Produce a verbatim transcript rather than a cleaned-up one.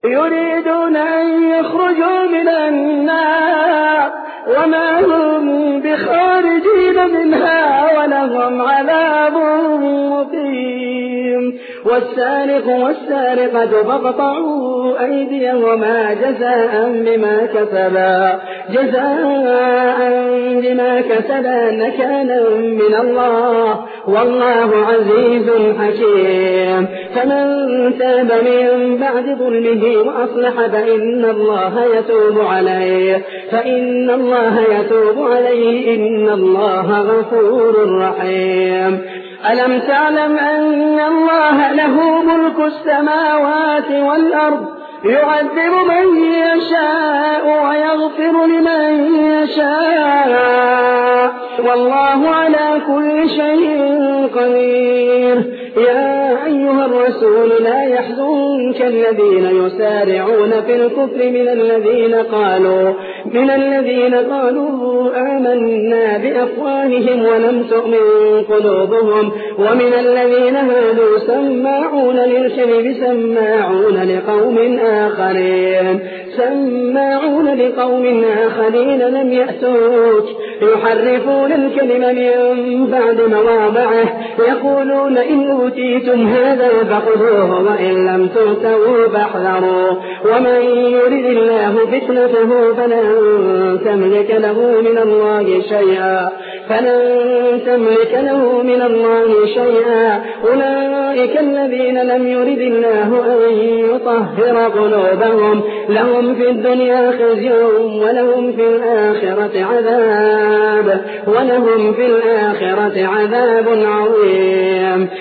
يريدون أن يخرجوا من النار وما هم بخارجين منها ولهم عذاب مقيم. والسارق والسارقة فاقطعوا أيديهما جزاء بما كسبا جزاء بما كسبا نكالا من الله والله عزيز حكيم. فمن تاب من بعد ظلمه وأصلح فإن الله يتوب عليه فإن الله يتوب عليه إن الله غفور رحيم. ألم تعلم أن الله له ملك السماوات والأرض يعذب من يشاء ويغفر لمن يشاء والله على كل شيء قدير. يا أيها الرسول لا يحزنك الذين يسارعون في الكفر من الذين قالوا من الذين قالوا آمنا بأفواههم ولم تؤمن قلوبهم ومن الذين هادوا سماعون للكذب سماعون لقوم آخرين سماعون لقوم آخرين لم يأتوك يحرفون الكلم من بعد مواضعه يقولون إن أوتيتم هذا فخذوه وإن لم تؤتوا فاحذروا ومن يرد الله فتنته فلن تملك له من الله شيئا فلن تملك له من الله شيئا. أولئك الذين لم يرد الله أن يطهر قلوبهم لهم في الدنيا خزي ولهم في الآخرة عذاب ولهم في الآخرة عذاب عظيم.